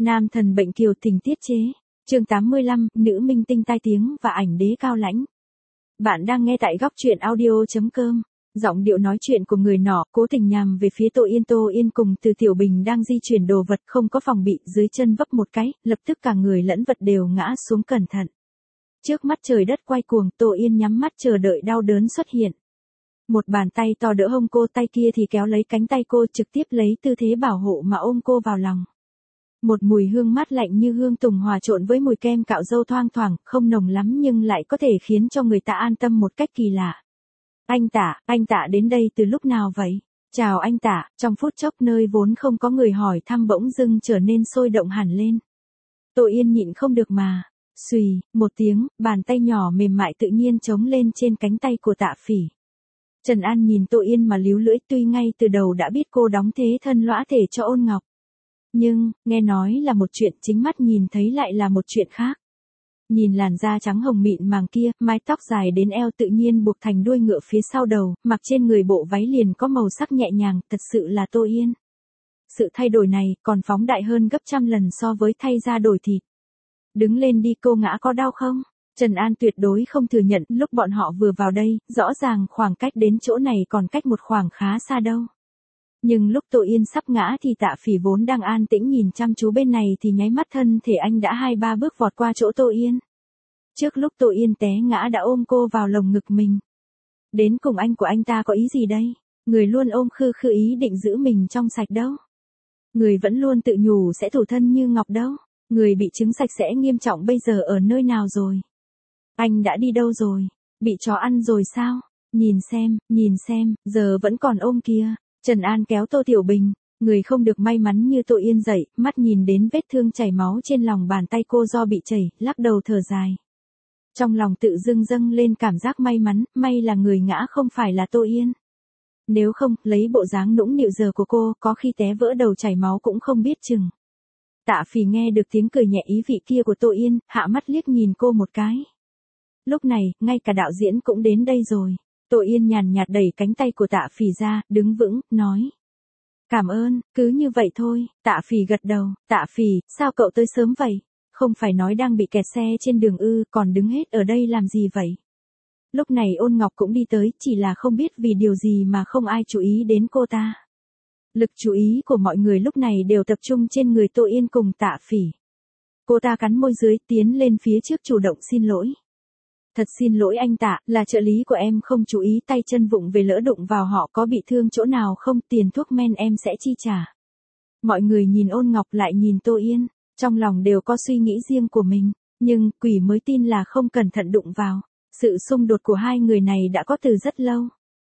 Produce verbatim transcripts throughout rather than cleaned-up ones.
Nam thần bệnh kiều tình tiết chế. Chương tám mươi lăm, nữ minh tinh tai tiếng và ảnh đế cao lãnh. Bạn đang nghe tại góc truyện audio chấm com. Giọng điệu nói chuyện của người nọ cố tình nhằm về phía Tô Yên. Tô Yên cùng Từ Tiểu Bình đang di chuyển đồ vật không có phòng bị, dưới chân vấp một cái, lập tức cả người lẫn vật đều ngã xuống cẩn thận. Trước mắt trời đất quay cuồng, Tô Yên nhắm mắt chờ đợi đau đớn xuất hiện. Một bàn tay to đỡ hông cô, tay kia thì kéo lấy cánh tay cô, trực tiếp lấy tư thế bảo hộ mà ôm cô vào lòng. Một mùi hương mát lạnh như hương tùng hòa trộn với mùi kem cạo râu thoang thoảng, không nồng lắm nhưng lại có thể khiến cho người ta an tâm một cách kỳ lạ. Anh Tạ, anh Tạ đến đây từ lúc nào vậy? Chào anh Tạ. Trong phút chốc nơi vốn không có người hỏi thăm bỗng dưng trở nên sôi động hẳn lên. Tô Yên nhịn không được mà. Xùy, một tiếng, bàn tay nhỏ mềm mại tự nhiên chống lên trên cánh tay của Tạ Phỉ. Trần An nhìn Tô Yên mà líu lưỡi, tuy ngay từ đầu đã biết cô đóng thế thân lõa thể cho Ôn Ngọc. Nhưng, nghe nói là một chuyện, chính mắt nhìn thấy lại là một chuyện khác. Nhìn làn da trắng hồng mịn màng kia, mái tóc dài đến eo tự nhiên buộc thành đuôi ngựa phía sau đầu, mặc trên người bộ váy liền có màu sắc nhẹ nhàng, thật sự là Tô Yên. Sự thay đổi này còn phóng đại hơn gấp trăm lần so với thay da đổi thịt. Đứng lên đi, cô ngã có đau không? Trần An tuyệt đối không thừa nhận, lúc bọn họ vừa vào đây, rõ ràng khoảng cách đến chỗ này còn cách một khoảng khá xa đâu. Nhưng lúc Tô Yên sắp ngã thì Tạ Phỉ vốn đang an tĩnh nhìn chăm chú bên này thì nháy mắt thân thể anh đã hai ba bước vọt qua chỗ Tô Yên. Trước lúc Tô Yên té ngã đã ôm cô vào lồng ngực mình. Đến cùng anh của anh ta có ý gì đây? Người luôn ôm khư khư ý định giữ mình trong sạch đâu. Người vẫn luôn tự nhủ sẽ thủ thân như ngọc đâu. Người bị chứng sạch sẽ nghiêm trọng bây giờ ở nơi nào rồi? Anh đã đi đâu rồi? Bị chó ăn rồi sao? Nhìn xem, nhìn xem, giờ vẫn còn ôm kia. Trần An kéo Tô Tiểu Bình, người không được may mắn như Tô Yên dậy, mắt nhìn đến vết thương chảy máu trên lòng bàn tay cô do bị chảy, lắc đầu thở dài. Trong lòng tự dưng dâng lên cảm giác may mắn, may là người ngã không phải là Tô Yên. Nếu không, lấy bộ dáng nũng nịu giờ của cô, có khi té vỡ đầu chảy máu cũng không biết chừng. Tạ Phỉ nghe được tiếng cười nhẹ ý vị kia của Tô Yên, hạ mắt liếc nhìn cô một cái. Lúc này, ngay cả đạo diễn cũng đến đây rồi. Tô Yên nhàn nhạt đẩy cánh tay của Tạ Phỉ ra, đứng vững, nói. Cảm ơn, cứ như vậy thôi. Tạ Phỉ gật đầu. Tạ Phỉ, sao cậu tới sớm vậy? Không phải nói đang bị kẹt xe trên đường ư, còn đứng hết ở đây làm gì vậy? Lúc này Ôn Ngọc cũng đi tới, chỉ là không biết vì điều gì mà không ai chú ý đến cô ta. Lực chú ý của mọi người lúc này đều tập trung trên người Tô Yên cùng Tạ Phỉ. Cô ta cắn môi dưới, tiến lên phía trước chủ động xin lỗi. Thật xin lỗi anh Tạ, là trợ lý của em không chú ý, tay chân vụng về lỡ đụng vào họ, có bị thương chỗ nào không, tiền thuốc men em sẽ chi trả. Mọi người nhìn Ôn Ngọc lại nhìn Tô Yên, trong lòng đều có suy nghĩ riêng của mình, nhưng quỷ mới tin là không cẩn thận đụng vào. Sự xung đột của hai người này đã có từ rất lâu.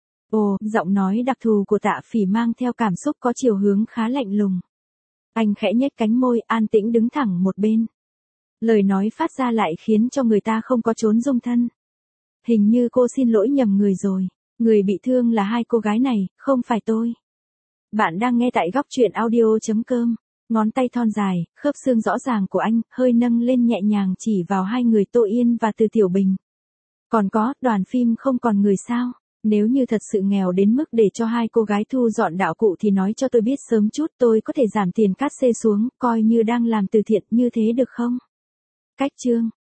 Ồ, giọng nói đặc thù của Tạ Phỉ mang theo cảm xúc có chiều hướng khá lạnh lùng. Anh khẽ nhếch cánh môi, an tĩnh đứng thẳng một bên. Lời nói phát ra lại khiến cho người ta không có trốn dung thân. Hình như cô xin lỗi nhầm người rồi. Người bị thương là hai cô gái này, không phải tôi. Bạn đang nghe tại góc truyện audio chấm com. Ngón tay thon dài, khớp xương rõ ràng của anh, hơi nâng lên nhẹ nhàng chỉ vào hai người Tô Yên và Từ Tiểu Bình. Còn có, đoàn phim không còn người sao? Nếu như thật sự nghèo đến mức để cho hai cô gái thu dọn đạo cụ thì nói cho tôi biết sớm chút, tôi có thể giảm tiền cát xê xuống, coi như đang làm từ thiện, như thế được không? Cách chương.